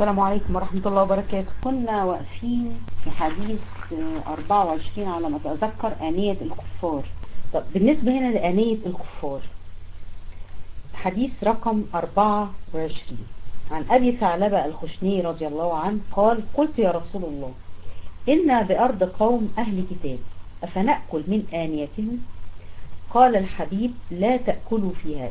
السلام عليكم ورحمة الله وبركاته. كنا واقفين في حديث 24 على ما أتذكر، آنية الكفار. طب بالنسبة هنا لآنية الكفار، حديث رقم 24 عن أبي ثعلبة الخشني رضي الله عنه قال: قلت يا رسول الله، إنا بأرض قوم أهل كتاب، أفنأكل من آنيتهم؟ قال الحبيب: لا تأكلوا فيها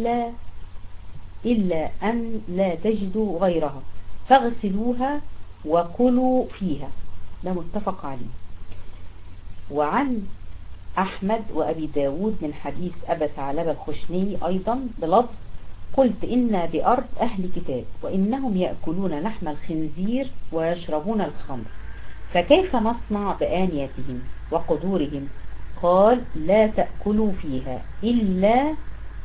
إلا أن لا تجدوا غيرها، فاغسلوها وكلوا فيها. ده متفق عليه. وعن أحمد وأبي داود من حديث أبا ثعلبة الخشني أيضا بلفظ: قلت إنا بأرض أهل كتاب وإنهم يأكلون لحم الخنزير ويشربون الخمر، فكيف نصنع بآنيتهم وقدورهم؟ قال: لا تأكلوا فيها إلا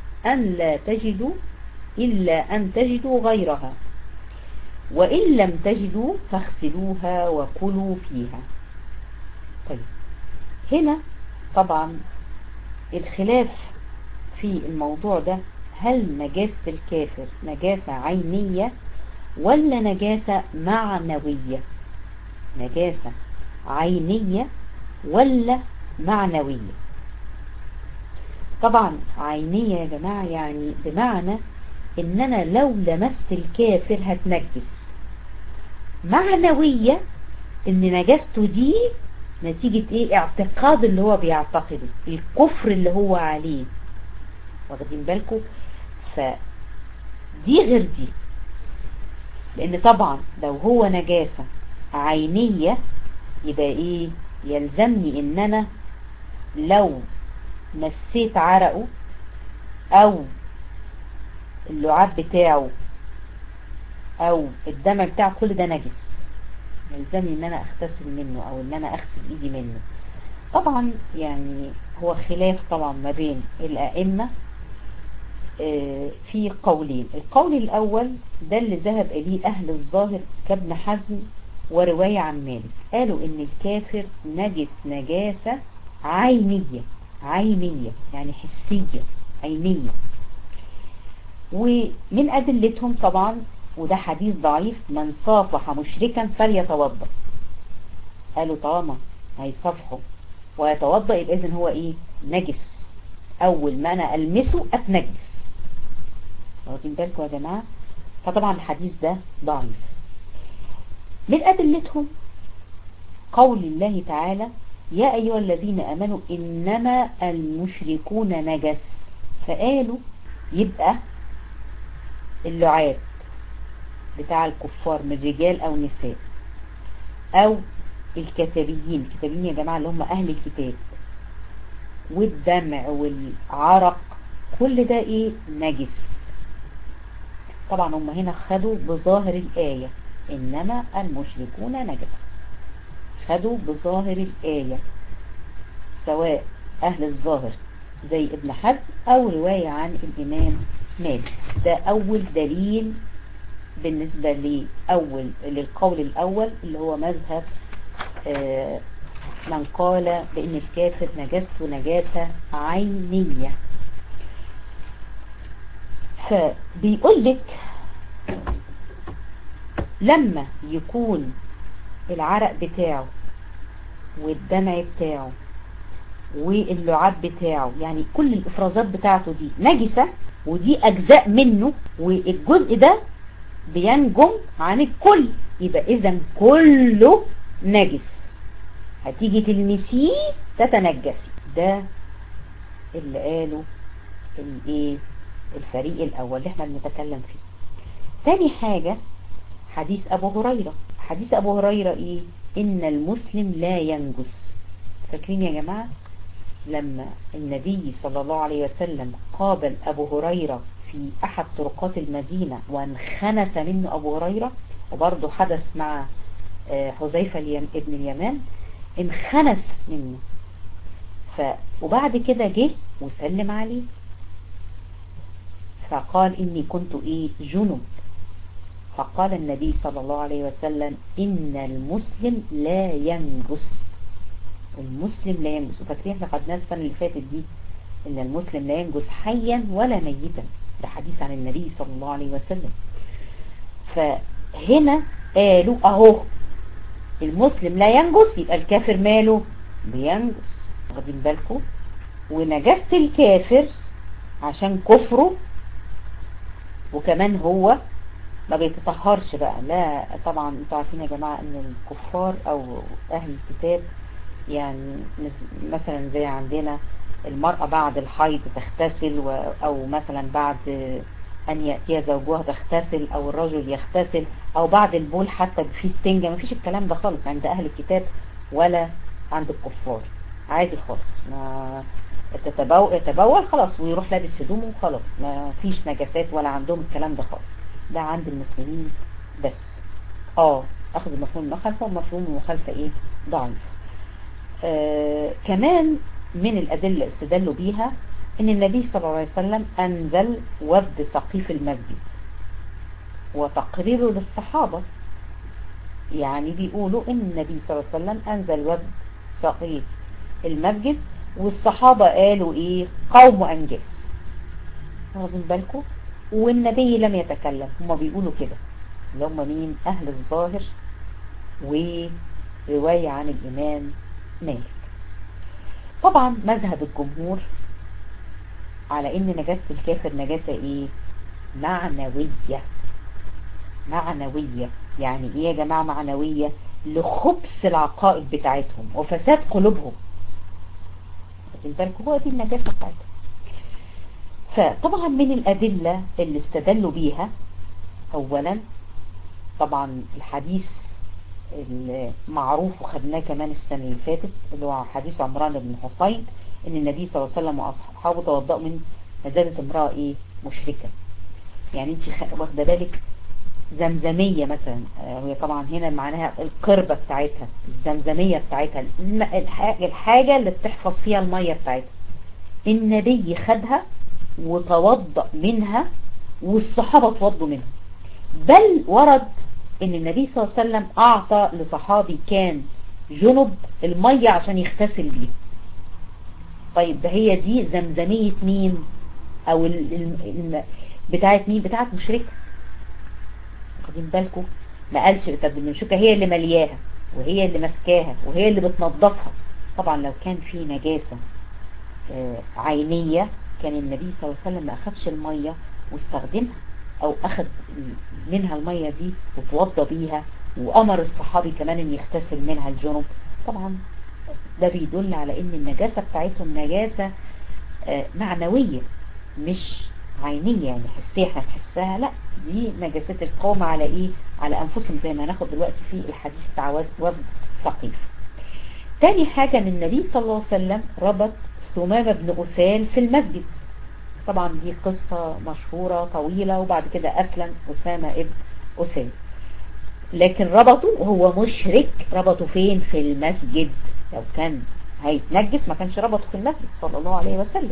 أن تجدوا غيرها، وإن لم تجدوا فاغسلوها وكلوا فيها. طيب، هنا طبعا الخلاف في الموضوع ده، هل نجاسة الكافر نجاسة عينية ولا نجاسة معنوية؟ نجاسة عينية ولا معنوية؟ طبعا عينية يا جماعة، يعني بمعنى ان انا لو لمست الكافر هتنجس. معنوية ان نجاسته دي نتيجة ايه؟ اعتقاد اللي هو بيعتقده، الكفر اللي هو عليه. واخدين بالكم؟ فدي غير دي، لان طبعا لو هو نجاسة عينية يبقى ايه؟ يلزمني ان انا لو مسيت عرقه او اللعاب بتاعه او الدم بتاعه، كل ده نجس، يلزمني ان انا اغتسل منه او ان انا اغسل ايدي منه. طبعا يعني هو خلاف طبعا ما بين الائمة في قولين. القول الاول ده اللي ذهب اليه اهل الظاهر كابن حزم ورواية عن مالك، قالوا ان الكافر نجس نجاسة عينية يعني حسية عينية. ومن أدلتهم طبعا، وده حديث ضعيف: من صافح مشركا فليتوضأ. قالوا طالما هيصافحه ويتوضأ يبقى إذن هو إيه؟ نجس، أول ما أنا ألمسه أتنجس. واخدين بالكم يا جماعة؟ فطبعا الحديث ده ضعيف. من أدلتهم قول الله تعالى: يا أيها الذين آمنوا إنما المشركون نجس. فقالوا يبقى اللعاب بتاع الكفار من رجال او نساء او الكتابيين يا جماعة اللي هم اهل الكتاب، والدمع والعرق، كل ده ايه؟ نجس. طبعا هم هنا خدوا بظاهر الآية انما المشركون نجس، خدوا بظاهر الآية، سواء اهل الظاهر زي ابن حزم او رواية عن الامام مالك. ده اول دليل بالنسبة للقول الاول اللي هو مذهب من قال بان الكافر نجاسته نجاسة عينية. فبيقول لك لما يكون العرق بتاعه والدمع بتاعه واللعاب بتاعه، يعني كل الافرازات بتاعته دي نجسة، ودي اجزاء منه، والجزء ده بينجم عن الكل، يبقى اذا كله نجس، هتيجي تلمسيه تتنجسي. ده اللي قاله الايه؟ الفريق الاول اللي احنا بنتكلم فيه. تاني حاجة حديث ابو هريرة. حديث ابو هريرة ايه؟ ان المسلم لا ينجس. فاكرين يا جماعة لما النبي صلى الله عليه وسلم قابل أبو هريرة في أحد طرقات المدينة وانخنس منه أبو هريرة، وبرضه حدث مع حذيفة ابن اليمان، انخنس منه. وبعد كده جه وسلم عليه فقال: إني كنت جنب. فقال النبي صلى الله عليه وسلم: إن المسلم لا ينجس. المسلم لا ينجس. وفاكرين احنا خدناها السنة اللي فاتت دي، ان المسلم لا ينجس حيا ولا ميتا، ده حديث عن النبي صلى الله عليه وسلم. هنا قالوا اهو المسلم لا ينجس، يبقى الكافر ماله بينجس. واخدين بالكم؟ ونجاسة الكافر عشان كفره، وكمان هو ما بيتطهرش بقى. لا طبعا انتوا عارفين يا جماعة ان الكفار او اهل الكتاب يعني مثلا زي عندنا المرأة بعد الحيض تغتسل، او مثلا بعد ان يأتي زوجها تغتسل، او الرجل يغتسل، او بعد البول حتى في استنجة. ما فيش الكلام ده خالص عند اهل الكتاب ولا عند الكفار، عادي خالص. ما يتبول خلاص ويروح لابس هدومه وخلاص، ما فيش نجاسات ولا عندهم الكلام ده خالص. ده عند المسلمين بس. اخذ مفهوم المخالفة، ومفهوم المخالفة ايه؟ ضعيف. كمان من الأدلة استدلوا بيها ان النبي صلى الله عليه وسلم انزل وفد سقيف المسجد وتقريره للصحابة. يعني بيقولوا ان النبي صلى الله عليه وسلم انزل وفد سقيف المسجد، والصحابة قالوا ايه؟ قوم انجاز. واخدين بالكم؟ والنبي لم يتكلم. هما بيقولوا كده، اللي هم مين؟ اهل الظاهر، ورواية عن الامام مالك. طبعا مذهب الجمهور على ان نجاسة الكافر نجاسة ايه؟ معنوية. معنوية يعني ايه يا جماعة معنوية؟ لخبث العقائد بتاعتهم وفساد قلوبهم. هو دي النجاسة بتاعتهم. فطبعا من الأدلة اللي استدلوا بيها، أولا طبعا الحديث المعروف وخدناه كمان السنة اللي فاتت، اللي هو حديث عمران بن حصين، ان النبي صلى الله عليه وسلم واصحابه توضأوا من مزادة امرأة ايه؟ مشركة. يعني انت واخده بالك زمزمية مثلا، وهي طبعا هنا معناها القربة بتاعتها، الزمزمية بتاعتها، الحاجة اللي بتحفظ فيها المية بتاعتها. النبي خدها وتوضأ منها، والصحابة توضوا منها. بل ورد ان النبي صلى الله عليه وسلم اعطى لصحابي كان جنب المية عشان يغتسل بيها. طيب ده هي دي زمزمية مين؟ او بتاعت مين؟ بتاعت مشركة. واخدين بالكم؟ ما قالش طب المشركة هي اللي ملياها وهي اللي مسكاها وهي اللي بتنظفها. طبعا لو كان في نجاسة عينية كان النبي صلى الله عليه وسلم ما اخدش المية واستخدمها، او اخد منها المية دي وتوضى بيها، وامر الصحابي كمان ان يغتسل منها الجنب. طبعا ده بيدل على ان النجاسة بتاعتهم نجاسة معنوية مش عينية، يعني حسية هنحسها، لا دي نجاسات القوم على ايه؟ على انفسهم، زي ما هناخد دلوقتي في الحديث بتاع وفد ثقيف. تاني حاجة ان النبي صلى الله عليه وسلم ربط ثمامة بن أثال في المسجد. طبعا دي قصة مشهورة طويلة، وبعد كده أسلم أسامة ابن أثال، لكن ربطه وهو مشرك. ربطه فين؟ في المسجد. لو كان هيتنجس ما كانش ربطه في المسجد صلى الله عليه وسلم.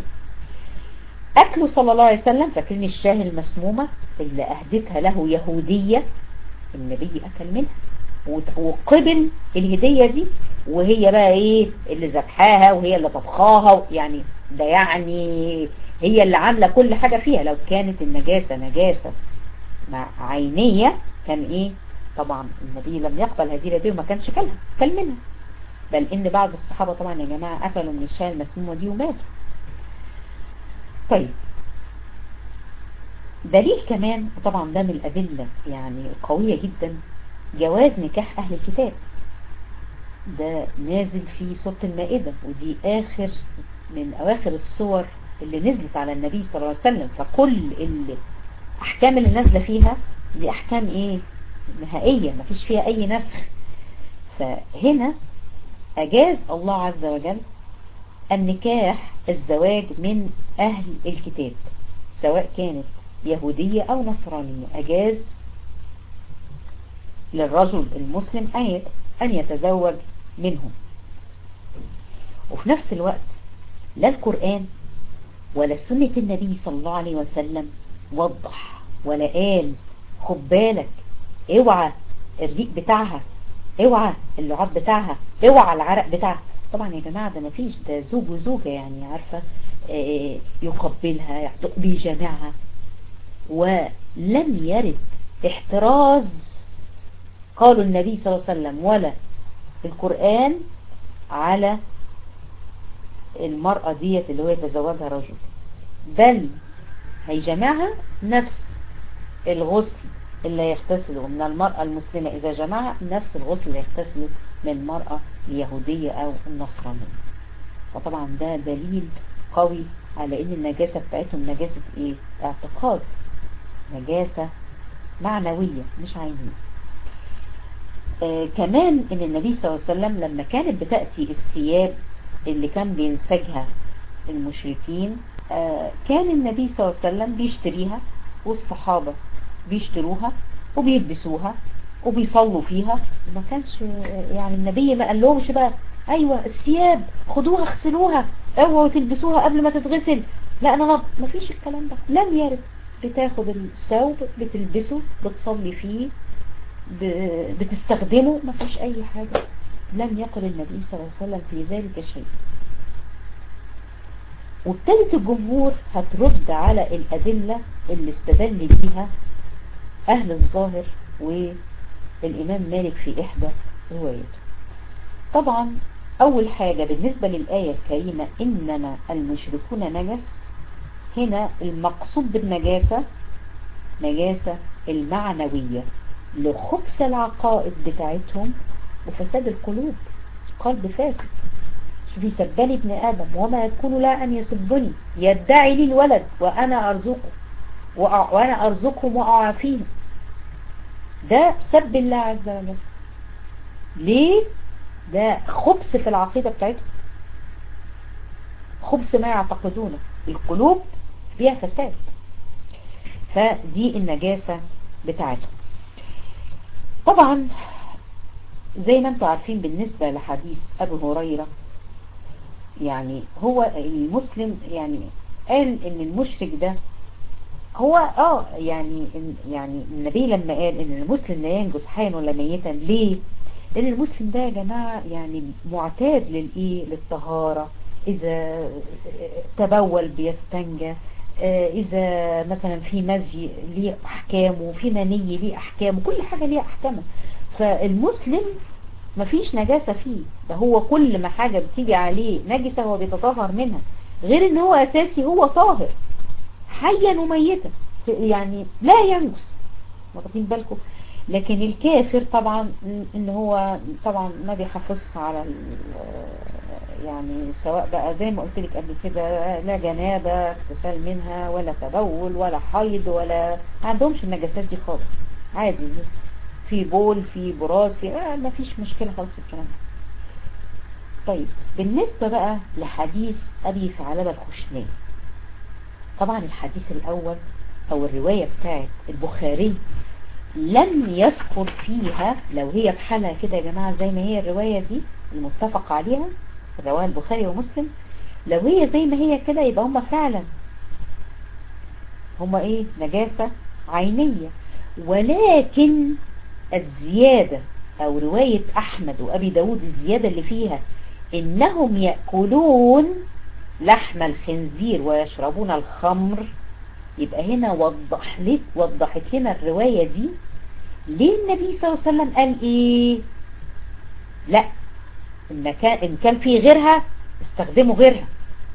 أكله صلى الله عليه وسلم، فاكرين الشاه المسمومة اللي أهدتها له يهودية؟ النبي أكل منها وقبل الهدية دي، وهي بقى ايه اللي ذبحاها وهي اللي طبخاها، يعني ده يعني هي اللي عاملة كل حاجة فيها. لو كانت النجاسة نجاسة عينية كان ايه؟ طبعا النبي لم يقبل هذه الهدية وما كانش كل منها. بل ان بعض الصحابة طبعا يا جماعة اكلوا من الشاه المسمومة دي وماتوا. طيب دليل كمان، وطبعا ده من الأدلة يعني قوية جدا، جواز نكاح أهل الكتاب. ده نازل في سورة المائدة، ودي من أواخر الصور اللي نزلت على النبي صلى الله عليه وسلم. فكل الأحكام اللي نازلة فيها دي أحكام إيه؟ نهائية، ما فيش فيها أي نسخ. فهنا أجاز الله عز وجل النكاح، الزواج من أهل الكتاب، سواء كانت يهودية أو نصرانية. أجاز للرجل المسلم أن يتزوج منهم. وفي نفس الوقت لا القرآن ولا سنة النبي صلى الله عليه وسلم وضح ولا قال خد بالك اوعى الريق بتاعها، اوعى اللعاب بتاعها، اوعى العرق بتاعها. طبعا يا جماعة ده مفيش، ده زوج وزوجة يعني عارفة يقبلها بيجامعها. ولم يرد احتراز قالوا النبي صلى الله عليه وسلم ولا القرآن على المرأة ديت اللي هو يتزوجها رجل، بل هيجمعها نفس الغسل اللي يغتسله من المرأة المسلمة إذا جمعها، نفس الغسل اللي يغتسله من المرأة اليهودية أو النصرانية. فطبعا ده دليل قوي على ان النجاسة بتاعتهم نجاسة ايه؟ اعتقاد، نجاسة معنوية مش عينية. كمان ان النبي صلى الله عليه وسلم لما كانت بتأتي الثياب اللي كان بينسجها المشركين، كان النبي صلى الله عليه وسلم بيشتريها والصحابة بيشتروها وبيلبسوها وبيصلوا فيها. ما كانش يعني النبي ما قال لهمش بقى ايوه الثياب خدوها اغسلوها اوعوا تلبسوها قبل ما تتغسل، لا انا ما فيش الكلام ده، لم يرد. بتاخد الثوب بتلبسه بتصلي فيه بتستخدمه، ما فيش اي حاجة، لم يقل النبي صلى الله عليه وسلم في ذلك شيء. وابتدت الجمهور هترد على الأدلة اللي استدل بيها أهل الظاهر والإمام مالك في إحدى روايته. طبعا أول حاجة بالنسبة للآية الكريمة إنما المشركون نجس، هنا المقصود بالنجاسة نجاسة المعنوية لخبث العقائد بتاعتهم وفساد القلوب. قلب فاسد. شوفي سبني ابن آدم وما يكون لا أن يسبني يدعي لي الولد وأنا أرزقهم وأعافيهم. ده سب الله عز وجل. ليه؟ ده خبث في العقيدة بتاعتهم، خبث ما يعتقدونه، القلوب فيها فساد. فدي النجاسة بتاعتهم. طبعا زي ما انتم عارفين بالنسبة لحديث أبو هريرة، يعني هو المسلم يعني قال ان المشرك ده هو يعني النبي لما قال ان المسلم لا ينجس حيا ولا ميتا، ليه؟ لان المسلم ده يا جماعة يعني معتاد للطهارة، اذا تبول بيستنجى، اذا مثلا في مزي ليه احكامه، في مني ليه احكامه، كل حاجة ليه احكامه. فالمسلم مفيش نجاسة فيه، ده هو كل ما حاجة بتيجي عليه نجسة هو بيتطهر منها، غير ان هو اساسي هو طاهر حيا وميتا، يعني لا ينجس، واخدين بالكم. لكن الكافر طبعا ان هو طبعا ما بيحافظش على يعني سواء بقى زي ما قلت لك قبل كده لا جنابة اغتسال منها ولا تبول ولا حيض، ولا ما عندهمش النجاسات دي خالص، عادي في بول في براز في ما فيش مشكلة خالص الكلام. طيب بالنسبة بقى لحديث أبي ثعلبة الخشني، طبعا الحديث الأول أو الرواية بتاعت البخاري لم يذكر فيها، لو هي بحالها كده يا جماعة زي ما هي الرواية دي المتفق عليها رواية البخاري ومسلم، لو هي زي ما هي كده يبقى هم فعلا هم ايه نجاسة عينية. ولكن الزيادة او رواية احمد وابي داود الزيادة اللي فيها انهم يأكلون لحم الخنزير ويشربون الخمر، يبقى هنا وضحت لنا الرواية دي ليه النبي صلى الله عليه وسلم قال ايه لا ان كان في غيرها استخدموا غيرها.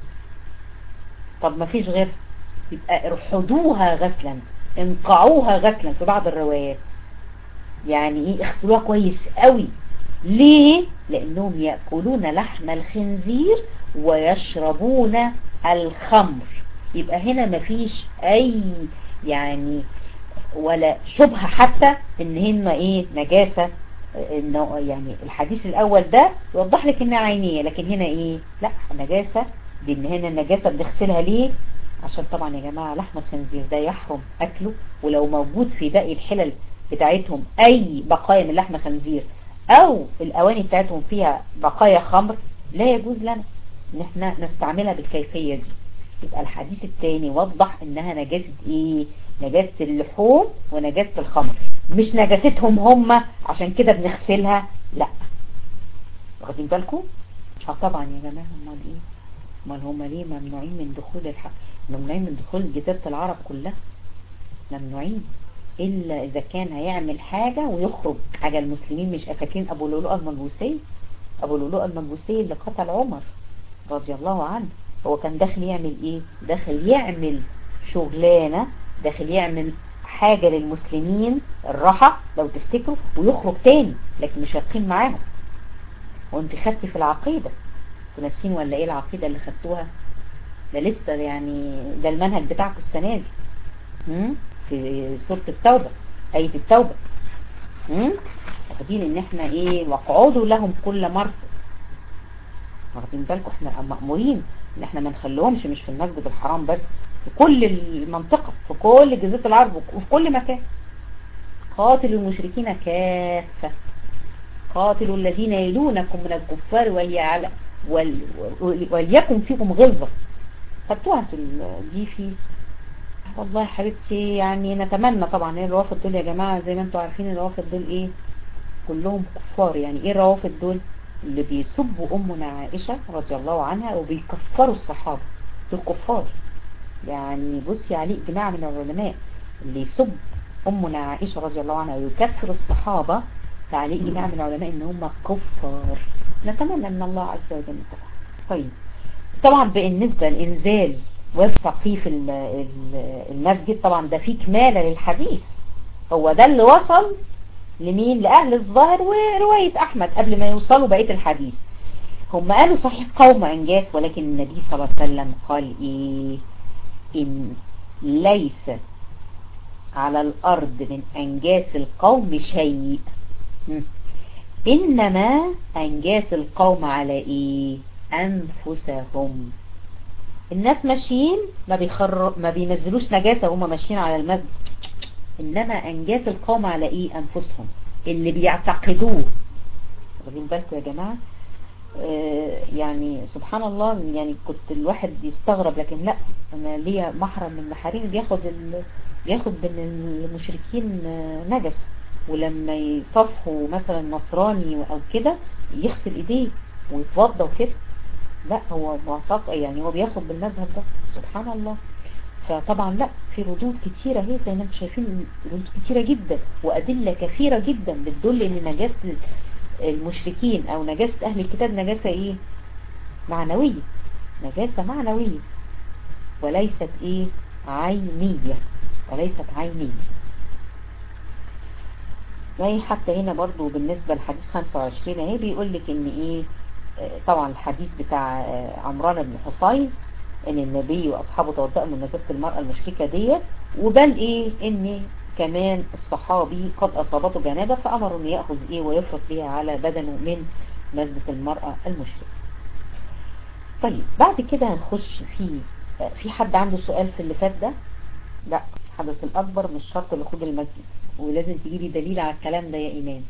طب ما فيش غيرها يبقى ارحدوها غسلا، انقعوها غسلا في بعض الروايات، يعني ايه اغسلوها كويس قوي. ليه؟ لانهم يأكلون لحم الخنزير ويشربون الخمر. يبقى هنا مفيش اي يعني ولا شبهة حتى ان هنا ايه نجاسة، انه يعني الحديث الاول ده يوضح لك انها عينية، لكن هنا ايه لا نجاسة، لان هنا النجاسة بنغسلها ليه؟ عشان طبعا يا جماعة لحم الخنزير ده يحرم اكله، ولو موجود في باقي الحلل بتاعتهم اي بقايا من لحم خنزير او الاواني بتاعتهم فيها بقايا خمر لا يجوز لنا ان احنا نستعملها بالكيفية دي. يبقى الحديث الثاني وضح انها نجاسة ايه؟ نجاسة اللحوم ونجاسة الخمر، مش نجاستهم هم عشان كده بنغسلها، لا. واخدين بالكم؟ طبعا يا جماعة امال ايه؟ امال هم ليه ممنوعين من دخول ممنوعين من دخول جزيرة العرب كلها؟ ممنوعين. إلا إذا كان هيعمل حاجة ويخرج حاجة. المسلمين مش فاكرين أبو لؤلؤة المجوسي؟ أبو لؤلؤة المجوسي اللي قتل عمر رضي الله عنه، هو كان داخل يعمل إيه؟ داخل يعمل شغلانة، داخل يعمل حاجة للمسلمين الراحة لو تفتكروا، ويخرج تاني، لكن مش هتقيم معاهم. وانت خدتي في العقيدة تنسين ولا ايه العقيدة اللي خدتوها؟ ده لسه يعني ده المنهج بتاعكم السنة دي في سورة التوبة، آية التوبة. واخدين ان احنا ايه؟ واقعدوا لهم كل مرصد. واخدين بالكم احنا مأمورين ان احنا ما نخليهمش مش في المسجد الحرام بس، في كل المنطقة، في كل جزيرة العرب وفي كل مكان. قاتلوا المشركين كافة، قاتلوا الذين يلونكم من الكفار وليكن فيكم غلظة. خدتوها انتوا دي في والله يا حبيبتي. يعني نتمنى طبعا ايه الروافض دول يا جماعة، زي ما انتوا عارفين الروافض دول ايه؟ كلهم كفار. يعني ايه الروافض دول؟ اللي بيسبوا امنا عائشة رضي الله عنها وبيكفروا الصحابة، دول كفار. يعني بصي عليه اجماع من العلماء، اللي يسب امنا عائشة رضي الله عنها ويكفر الصحابة فعليه اجماع من العلماء ان هم كفار. نتمنى من الله عز وجل طبعا. طيب طبعا بالنسبة لإنزال وفد ثقيف المسجد، طبعا ده فيه كمالة للحديث، هو ده اللي وصل لمين؟ لأهل الظاهر ورواية أحمد قبل ما يوصلوا بقية الحديث. هم قالوا صحيح قوم أنجاس، ولكن النبي صلى الله عليه وسلم قال إيه؟ إن ليس على الأرض من أنجاس القوم شيء، إنما أنجاس القوم على إيه؟ أنفسهم. الناس ماشيين ما بينزلوش نجاسة وهم ماشيين على المسجد، إنما أنجاس القوم على إيه؟ أنفسهم، اللي بيعتقدوه. واخدين بالكم يا جماعة؟ يعني سبحان الله، يعني كنت الواحد يستغرب، لكن لا، أنا ليا محرم من محارمي بياخد من المشركين نجس، ولما يصفحوا مثلا نصراني أو كده يغسل إيديه ويتوضى وكده. لا هو معتقد، يعني هو بياخد بالمذهب ده، سبحان الله. فطبعا لا، في ردود كتيرة هي زي ما انتم شايفين، ردود كتيرة جدا وأدلة كثيرة جدا بتدل ان نجاسة المشركين او نجاسة اهل الكتاب نجاسة ايه؟ معنوية، نجاسة معنوية وليست ايه؟ عينية، وليست عينية. زي حتى هنا برضو بالنسبة لحديث 25 اهي بيقول لك ان ايه؟ طبعا الحديث بتاع عمران بن حصين ان النبي واصحابه توضأوا من نجاسة المرأة المشركة ديت، وبل ايه؟ ان كمان الصحابي قد اصابته جنابة فامروا ان يأخذ ايه ويفرط بها على بدنه من مسجد المرأة المشركة. طيب بعد كده هنخش في حد عنده سؤال في اللي فات ده؟ لا، الحدث الاكبر مش شرط لخروج المسجد، ولازم تجيبي دليل على الكلام ده يا ايمان.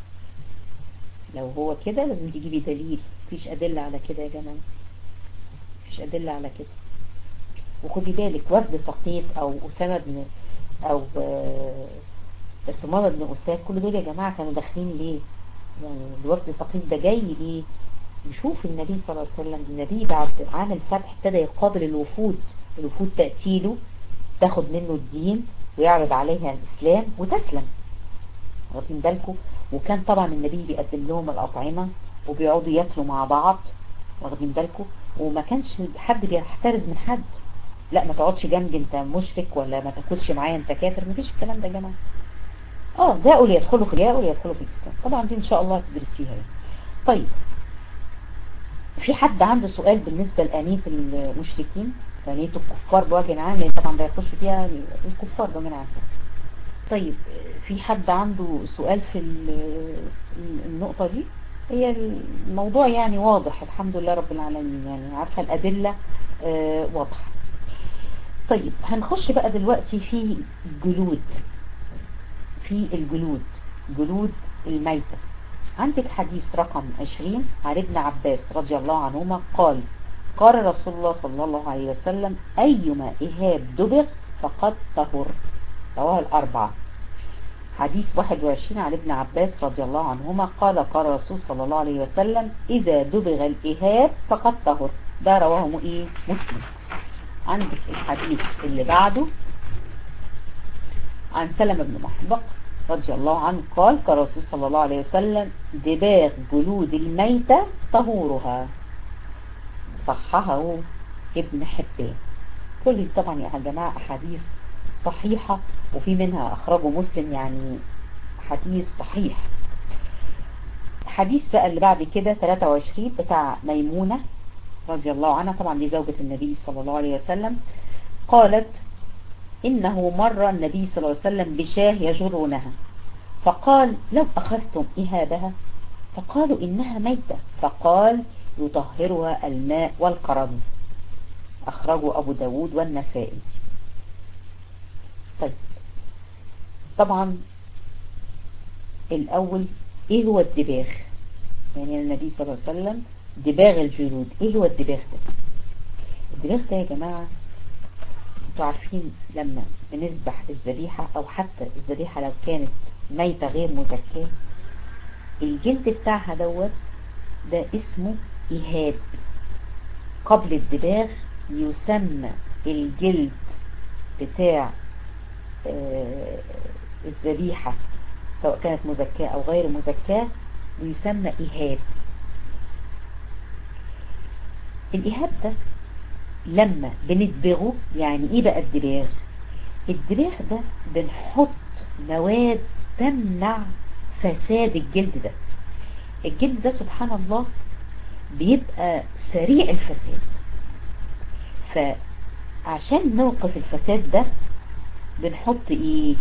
لو هو كده لازم تجيبي دليل، مفيش ادلة على كده يا جماعة، مفيش ادلة على كده. وخدي بالك وفد ثقيف او اسامة بن او ثمامة بن أساد، كل دول يا جماعة كانوا داخلين ليه؟ يعني الوفد ثقيف ده جاي ليه؟ يشوف النبي صلى الله عليه وسلم. النبي بعد عام الفتح ابتدى يقابل الوفود تأتيله تاخد منه الدين ويعرض عليها الإسلام وتسلم. واخدين بالكم؟ وكان طبعا النبي بيقدم لهم الأطعمة وبيقعدوا ياكلوا مع بعض. واخدين بالكم؟ وما كانش حد بيحترز من حد، لا ما تقعدش جنبي انت مشرك، ولا ما تاكلش معايا انت كافر، مفيش الكلام ده يا جماعه. جاءوا ليدخلوا في الإسلام. طبعا دي ان شاء الله تدرسيها يعني. طيب في حد عنده سؤال بالنسبة لآنية المشركين، آنية الكفار بوجه عام، يعني طبعا ده يخش فيها الكفار بوجه عام. طيب في حد عنده سؤال في النقطة دي؟ هي الموضوع يعني واضح الحمد لله رب العالمين، يعني عارفة الأدلة واضحة. طيب هنخش بقى دلوقتي في جلود الميتة. عندك حديث رقم 20 عن ابن عباس رضي الله عنهما قال قال رسول الله صلى الله عليه وسلم أيما إهاب دبغ فقد طهر، رواه الأربعة. حديث 21 عن ابن عباس رضي الله عنهما قال قال رسول صلى الله عليه وسلم إذا دبغ الإهاب فقد طهر، ده رواه مسلم. عندك الحديث اللي بعده عن سلمة بن محبق رضي الله عنه قال كالرسول صلى الله عليه وسلم دباغ جلود الميتة طهورها. صححه ابن حبان. كل طبعا يا جماعة أحاديث صحيحة، وفي منها أخرجه مسلم، يعني حديث صحيح. حديث بقى اللي بعد كده 23 بتاع ميمونة رضي الله عنها، طبعا دي زوجة النبي صلى الله عليه وسلم، قالت إنه مر النبي صلى الله عليه وسلم بشاه يجرونها، فقال لو أخذتم إهابها، فقالوا إنها ميتة، فقال يطهرها الماء والقرن. أخرجوا أبو داود والنسائي. طيب طبعا الأول إيه هو الدباغ؟ يعني النبي صلى الله عليه وسلم دباغ الجلود، إيه هو الدباغ ده؟ الدباغ ده يا جماعة انتوا عارفين لما بنذبح الذبيحة أو حتى الذبيحة لو كانت ميتة غير مزكاة، الجلد بتاعها دوت ده اسمه إهاب. قبل الدباغ يسمى الجلد بتاع الذبيحة سواء كانت مزكاة أو غير مزكاة يسمى إهاب. الإهاب ده لما بندبغه، يعني إيه بقى الدباغ؟ الدباغ ده بنحط مواد تمنع فساد الجلد ده. الجلد ده سبحان الله بيبقى سريع الفساد، فعشان نوقف الفساد ده بنحط ايه؟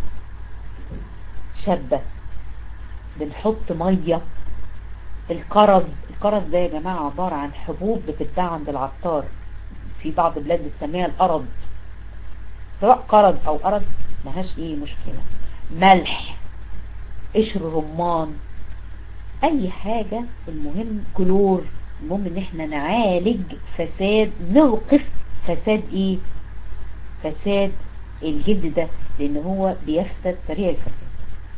شبة، بنحط مية. القرض ده يا جماعة عبارة عن حبوب بتتباع عند العطار، في بعض البلاد بتسميها القرض، سواء قرض او قرض مهاش ايه مشكلة. ملح، قشر رمان، اي حاجة، المهم كلور، المهم ان احنا نعالج فساد، نوقف فساد ايه؟ فساد الجلد ده، لان هو بيفسد سريع الفساد.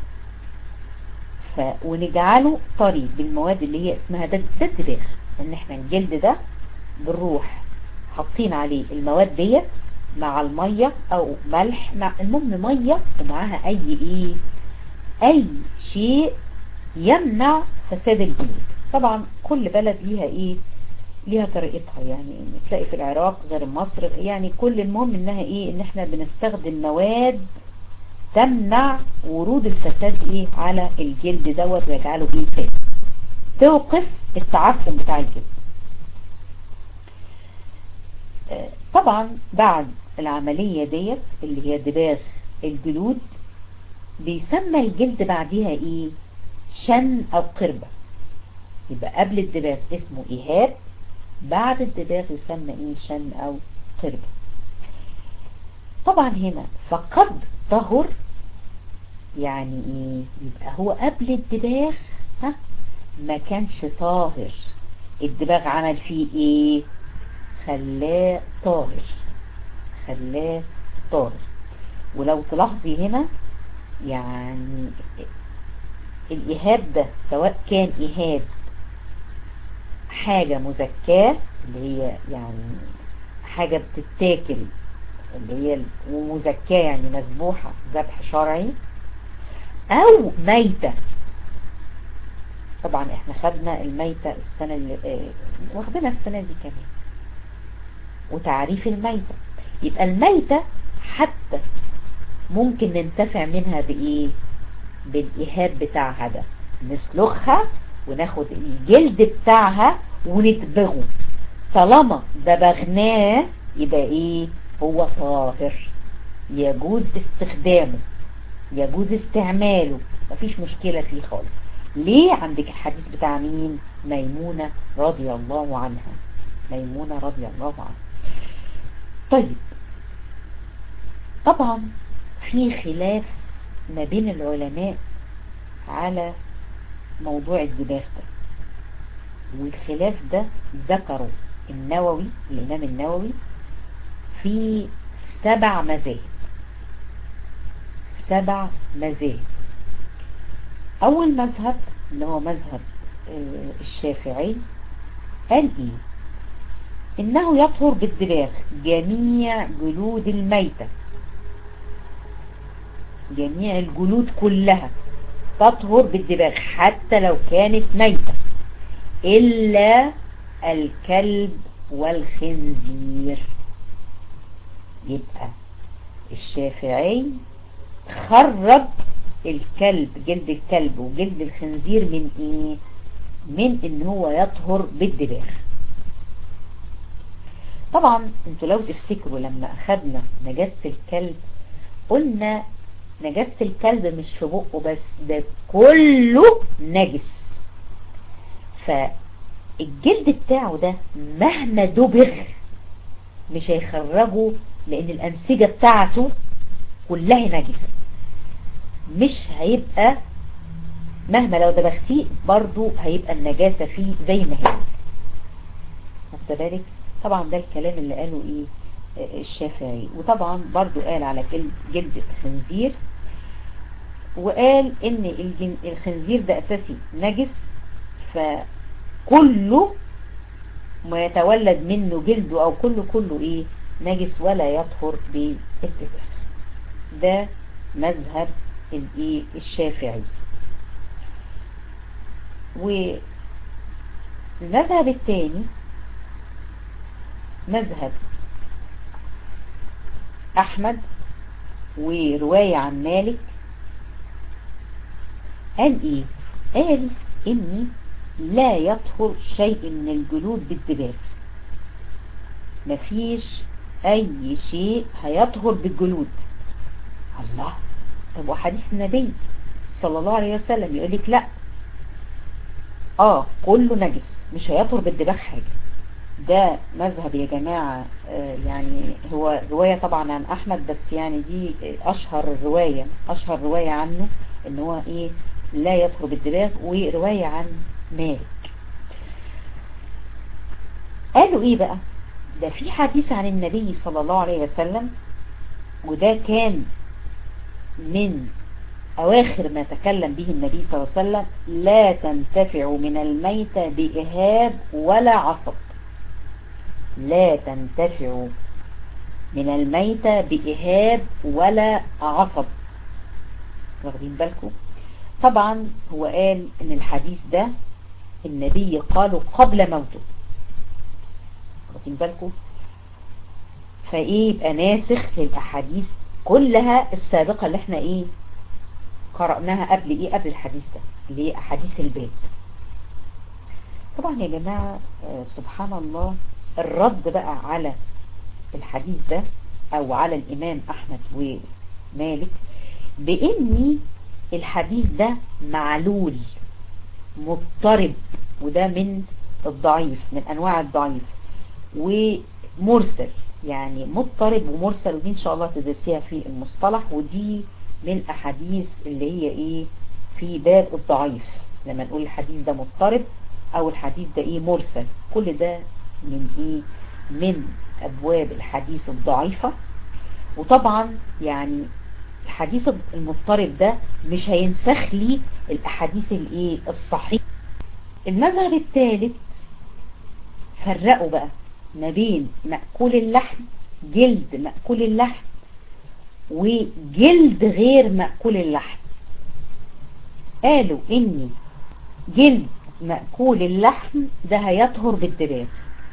ونجعله طري بالمواد اللي هي اسمها ده الدباغ، ان احنا الجلد ده بنروح حاطين عليه المواد ديت مع المية او ملح، مع المهم مية ومعاها اي شيء يمنع فساد الجلود. طبعا كل بلد ليها طريقتها، يعني تلاقي في العراق غير مصر، يعني كل المهم انها ان احنا بنستخدم مواد تمنع ورود الفساد على الجلد دوت ويجعله فاسد، توقف التعفن بتاع الجلد. طبعا بعد العملية ديت اللي هي دباغ الجلود بيسمى الجلد بعدها شن او قربة. يبقى قبل الدباغ اسمه إهاب، بعد الدباغ يسمى شن او قربة. طبعا هنا فقد طهر، يعني يبقى هو قبل الدباغ ما كانش طاهر، الدباغ عمل فيه خلاه طاهر، ولو تلاحظي هنا يعني الإهاب ده سواء كان إهاب حاجة مزكاة اللي هي يعني حاجة بتتاكل اللي هي ومزكاة يعني مذبوحة ذبح شرعي، أو ميتة. طبعا احنا خدنا الميتة السنة اللي واخدنا السنة دي كمان، وتعريف الميتة. يبقى الميتة حتى ممكن ننتفع منها بالإهاب بتاعها ده، نسلخها وناخد الجلد بتاعها وندبغه. طالما دبغناه يبقى هو طاهر، يجوز استخدامه، يجوز استعماله، مفيش مشكلة فيه خالص. ليه؟ عندك الحديث بتاع مين؟ ميمونة رضي الله عنها. طيب طبعا في خلاف ما بين العلماء على موضوع الدباغ ده، والخلاف ده ذكره الإمام النووي في 7 مذاهب. أول مذهب اللي هو مذهب الشافعي قال إنه يطهر بالدباغ جميع جلود الميتة جميع الجلود كلها تطهر بالدباغ حتى لو كانت ميتة إلا الكلب والخنزير. يبقى الشافعي خرج الكلب، جلد الكلب وجلد الخنزير من ايه؟ من ان هو يطهر بالدباغ. طبعا انتوا لو تفتكروا لما اخدنا نجاسة الكلب قلنا نجاسة الكلب مش في بقه بس، ده كله نجس. فالجلد بتاعه ده مهما دبغ مش هيخرجه، لان الانسجة بتاعته كلها نجسة، مش هيبقى مهما لو دبختيه برضو هيبقى النجاسة فيه زي ما هي. خدت بالك؟ طبعا ده الكلام اللي قاله ايه الشافعي. وطبعا برضو قال على جلد الخنزير، وقال ان الخنزير ده اساسي نجس، فكله ما يتولد منه جلده او كله ايه نجس ولا يطهر بالدباغ. ده مذهب الايه الشافعي. والمذهب الثاني مذهب احمد ورواية عن مالك. قال ايه؟ قال اني لا يطهر شيء من الجلود بالدباغ، مفيش اي شيء هيطهر بالجلود. الله، طب وحديث النبي صلى الله عليه وسلم يقولك لا، كله نجس مش هيطهر بالدباغ حاجة. ده مذهب يا جماعة يعني هو رواية طبعا عن احمد، بس يعني دي اشهر رواية عنه ان هو ايه لا يطهر بالدباغ، ورواية عن مالك. قالوا ايه بقى؟ ده في حديث عن النبي صلى الله عليه وسلم، وده كان من اواخر ما تكلم به النبي صلى الله عليه وسلم: لا تنتفع من الميتة بإهاب ولا عصب. لا تنتفع من الميتة بإهاب ولا عصب. واخدين بالكم؟ طبعا هو قال ان الحديث ده النبي قاله قبل موته. واخدين بالكم؟ فايه يبقى ناسخ للأحاديث كلها السابقة اللي احنا ايه قرأناها قبل الحديث ده، اللي هي أحاديث الباب. طبعا يا جماعة سبحان الله، الرد بقى على الحديث ده او على الامام احمد ومالك باني الحديث ده معلول مضطرب، وده من الضعيف، من انواع الضعيف، ومرسل. يعني مضطرب ومرسل، ودي ان شاء الله تدرسيها في المصطلح، ودي من احاديث اللي هي ايه في باب الضعيف. لما نقول الحديث ده مضطرب او الحديث ده ايه مرسل، كل ده من ايه من ابواب الحديث الضعيفة. وطبعا يعني الحديث المضطرب ده مش هينسخ لي الاحاديث الايه الصحيحة. المذهب الثالث فرقوا بقى ما بين مأكول اللحم، جلد مأكول اللحم، وجلد غير مأكول اللحم. قالوا ان جلد مأكول اللحم ده هيطهر بالدباغ،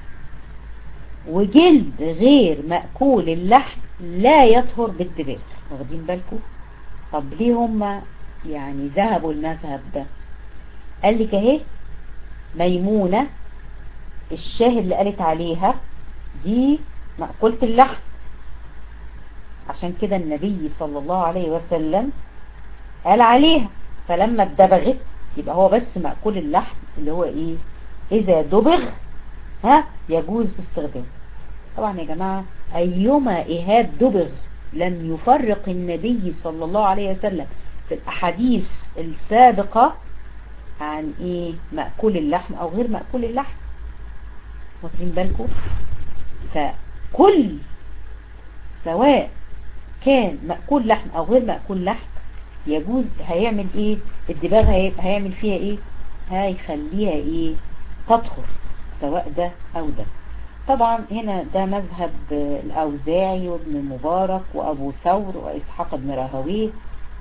وجلد غير مأكول اللحم لا يطهر بالدباغ. واخدين بالكم؟ طب ليه هم يعني ذهبوا المذهب ده؟ قال لك اهي ميمونة الشاهد اللي قالت عليها دي مأكولة اللحم، عشان كده النبي صلى الله عليه وسلم قال عليها، فلما اتدبغت يبقى هو بس مأكول اللحم اللي هو ايه اذا دبغ يجوز استخدامه. طبعا يا جماعة ايما اهاب دبغ لم يفرق النبي صلى الله عليه وسلم في الاحاديث السابقة عن ايه مأكول اللحم او غير مأكول اللحم. واخدين بالكم؟ فكل سواء كان مأكول لحم او غير مأكول لحم يجوز. هيعمل ايه الدباغ؟ هيعمل فيها ايه؟ هيخليها ايه تطهر، سواء ده او ده. طبعا هنا ده مذهب الأوزاعي وابن المبارك وأبو ثور وإسحاق بن راهويه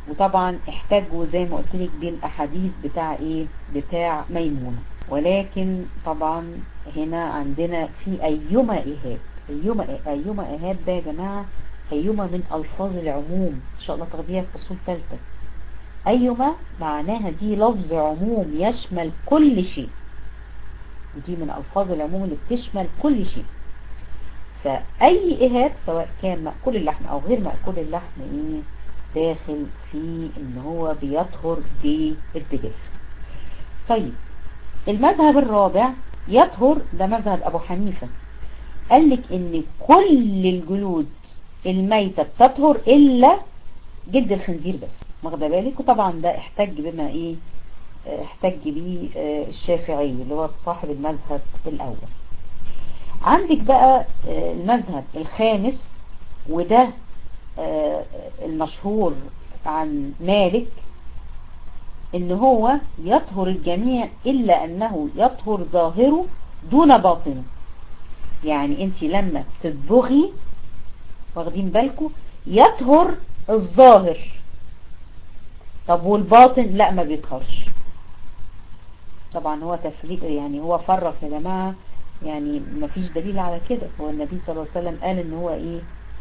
وطبعا احتجوا زي ما قلت لك بالاحاديث بتاع ايه، بتاع ميمونة. ولكن طبعا هنا عندنا في ايما ايهاب. ايما ايهاب ده يا جماعة، ايما من الفاظ العموم، ان شاء الله تاخديها في اصول ثالثه. ايما معناها دي لفظ عموم يشمل كل شيء، ودي من الفاظ العموم اللي بتشمل كل شيء. فاي ايهاب سواء كان مأكول اللحم او غير مأكول اللحم ايه، داخل في ان هو بيطهر بالدجاج. طيب المذهب الرابع يطهر، ده مذهب ابو حنيفة، قال لك ان كل الجلود الميتة بتطهر الا جلد الخنزير بس، واخده بالك. وطبعا ده احتج بما ايه، احتج بيه الشافعي اللي هو صاحب المذهب الاول. عندك بقى المذهب الخامس، وده المشهور عن مالك، ان هو يطهر الجميع الا انه يطهر ظاهره دون باطنه. يعني انت لما تطبخي، واخدين بالكم، يطهر الظاهر، طب والباطن لا ما بيطهرش. طبعا هو تفريق، يعني هو فرق يا جماعة، يعني ما فيش دليل على كده. هو النبي صلى الله عليه وسلم قال ان هو ايه،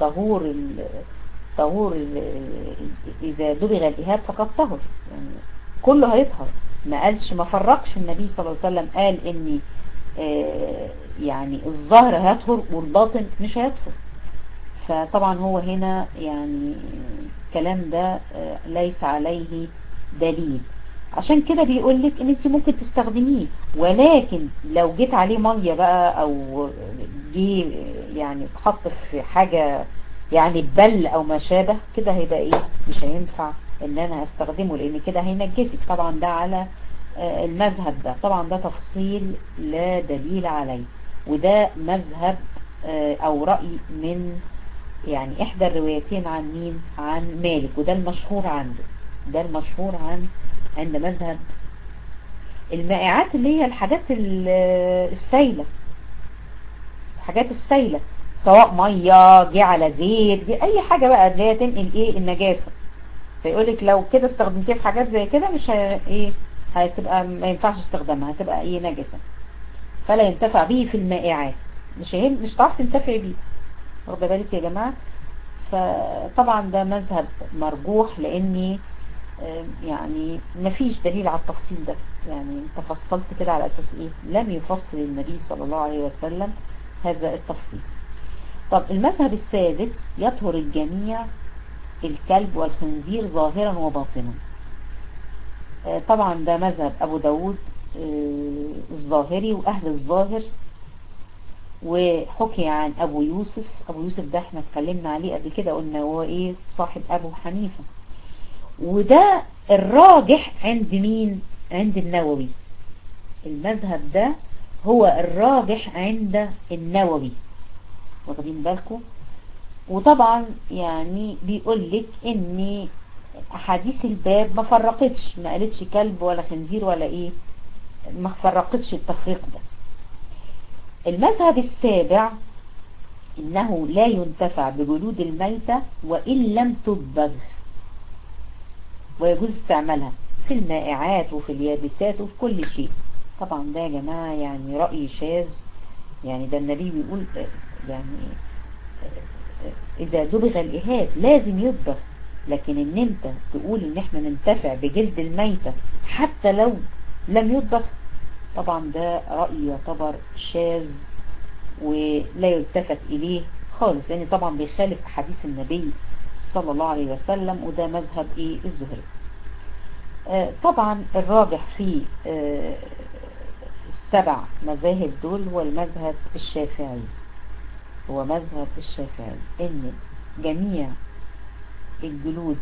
طهور اذا دبغ الايهاب فقد طهر، يعني كله هيطهر. ما قالش، ما فرقش النبي صلى الله عليه وسلم، قال ان يعني الظاهر هيطهر والباطن مش هيطهر. فطبعا هو هنا يعني الكلام ده ليس عليه دليل. عشان كده بيقول لك ان انت ممكن تستخدميه، ولكن لو جيت عليه ميه بقى او جه يعني اتحط في حاجة يعني بل او ما شابه كده، هيبقى ايه، مش هينفع ان انا استخدمه، لان كده هينجسك. طبعا ده على المذهب ده، طبعا ده تفصيل لا دليل عليه، وده مذهب او رأي من يعني احدى الروايتين عن مين، عن مالك، وده المشهور عنده، ده المشهور عند مذهب. المائعات اللي هي الحاجات السايلة، الحاجات السايلة سواء مية جه على زيت جه اي حاجة بقى اللي هي تنقل ايه النجاسة. فيقولك لو كده استخدمتيه في حاجات زي كده مش ايه، هتبقى ما ينفعش استخدامها، هتبقى ايه نجسة، فلا ينتفع به في المائعات، مش هتعرف تنتفع بيه، واخده بالك يا جماعة. فطبعا ده مذهب مرجوح، لاني يعني مفيش دليل على التفصيل ده. يعني انت فصلت كده على اساس ايه، لم يفصل النبي صلى الله عليه وسلم هذا التفصيل. طب المذهب السادس يطهر الجميع الكلب والخنزير ظاهرا وباطنا. طبعا ده مذهب ابو داود الظاهري واهل الظاهر، وحكي عن ابو يوسف. ابو يوسف ده احنا اتكلمنا عليه قبل كده، قلنا هو ايه، صاحب ابو حنيفة. وده الراجح عند مين، عند النووي. المذهب ده هو الراجح عند النووي، واخدين بالكم. وطبعا يعني بيقول لك ان احاديث الباب ما فرقتش، ما قالتش كلب ولا خنزير ولا ايه، ما فرقتش التفريق ده. المذهب السابع انه لا ينتفع بجلود الميتة وان لم تدبغ، ويجوز استعمالها في المائعات وفي اليابسات وفي كل شيء. طبعا ده يا جماعة يعني رأي شاذ، يعني ده النبي بيقول يعني اذا دبغ الايهاب لازم يدبغ، لكن ان انت تقول ان احنا ننتفع بجلد الميتة حتى لو لم يدبغ، طبعا ده رأي يعتبر شاذ ولا يلتفت اليه خالص، لان طبعا بيخالف احاديث النبي صلى الله عليه وسلم، وده مذهب ايه الزهري. طبعا الراجح في السبع مذاهب دول هو المذهب الشافعي، هو مذهب الشافعي ان جميع الجلود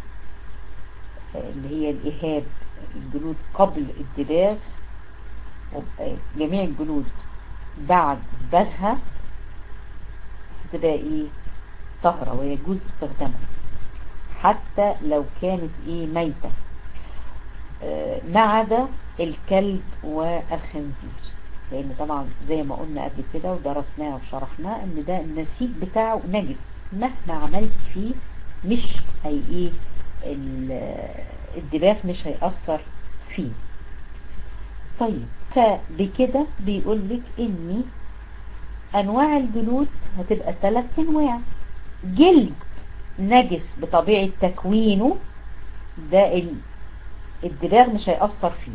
اللي هي الإهاب، الجلود قبل الدباغ، جميع الجلود بعد دباغها هتبقى ايه طهرة، ويجوز استخدامها حتى لو كانت ايه ميتة، ما عدا الكلب والخنزير، لان طبعا زي ما قلنا قبل كده ودرسناه وشرحناه ان ده النسيج بتاعه نجس، مهما عملت فيه مش هي ايه الدباغ مش هيأثر فيه. طيب فبكده بيقول لك ان انواع الجلود هتبقى 3 انواع. جلد نجس بطبيعة تكوينه ده الدباغ مش هيأثر فيه،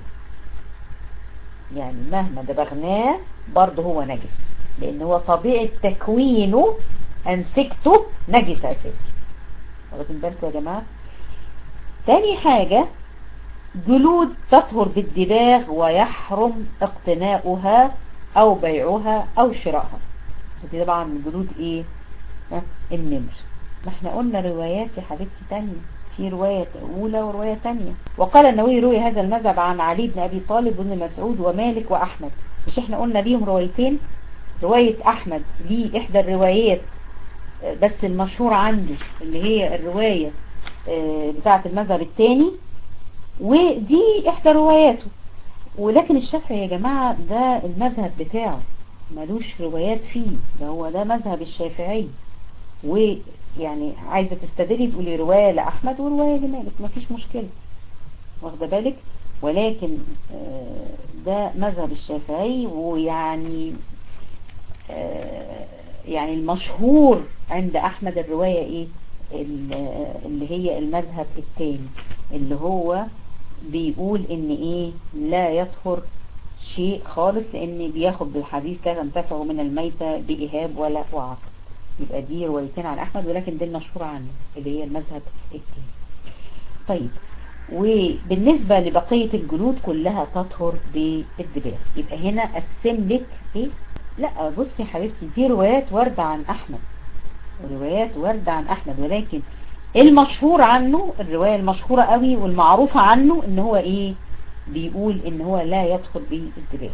يعني مهما دبغناه برضه هو نجس، لان هو طبيعة تكوينه انسجته نجس اساسي. واخدين بالكم يا جماعة؟ تاني حاجة جلود تطهر بالدباغ ويحرم اقتناؤها او بيعها او شرائها. دي طبعا جلود ايه؟ النمر. ما احنا قلنا روايات يا حبيبتي تانية، في رواية اولى ورواية تانية. وقال النووي روي هذا المذهب عن علي بن ابي طالب وابن مسعود ومالك واحمد. مش احنا قلنا ليهم روايتين؟ رواية احمد ليه احدى الروايات بس المشهور عنده اللي هي الرواية بتاعة المذهب الثاني، ودي احدى رواياته. ولكن الشافعي يا جماعة ده المذهب بتاعه ملوش روايات فيه، ده هو ده مذهب الشافعي. ويعني عايزة تستدلي تقولي رواية لأحمد ورواية لمالك، مفيش مشكلة، واخده بالك. ولكن ده مذهب الشافعي، ويعني يعني المشهور عند أحمد الرواية ايه اللي هي المذهب الثاني، اللي هو بيقول ان ايه لا يطهر شيء خالص، لان بياخد بالحديث لا تنتفع من الميتة بإهاب ولا وعصب. يبقى دي روايتين عن احمد، ولكن دي المشهورة عنه اللي هي المذهب الثاني. طيب وبالنسبة لبقية الجلود كلها تطهر بالدباغ. يبقى هنا قسم لك ايه؟ لا بصي يا حبيبتي، دي روايات واردة عن احمد، وروايات واردة عن احمد، ولكن المشهور عنه الرواية المشهورة قوي والمعروفة عنه ان هو ايه؟ بيقول ان هو لا يدخل بالدباغ،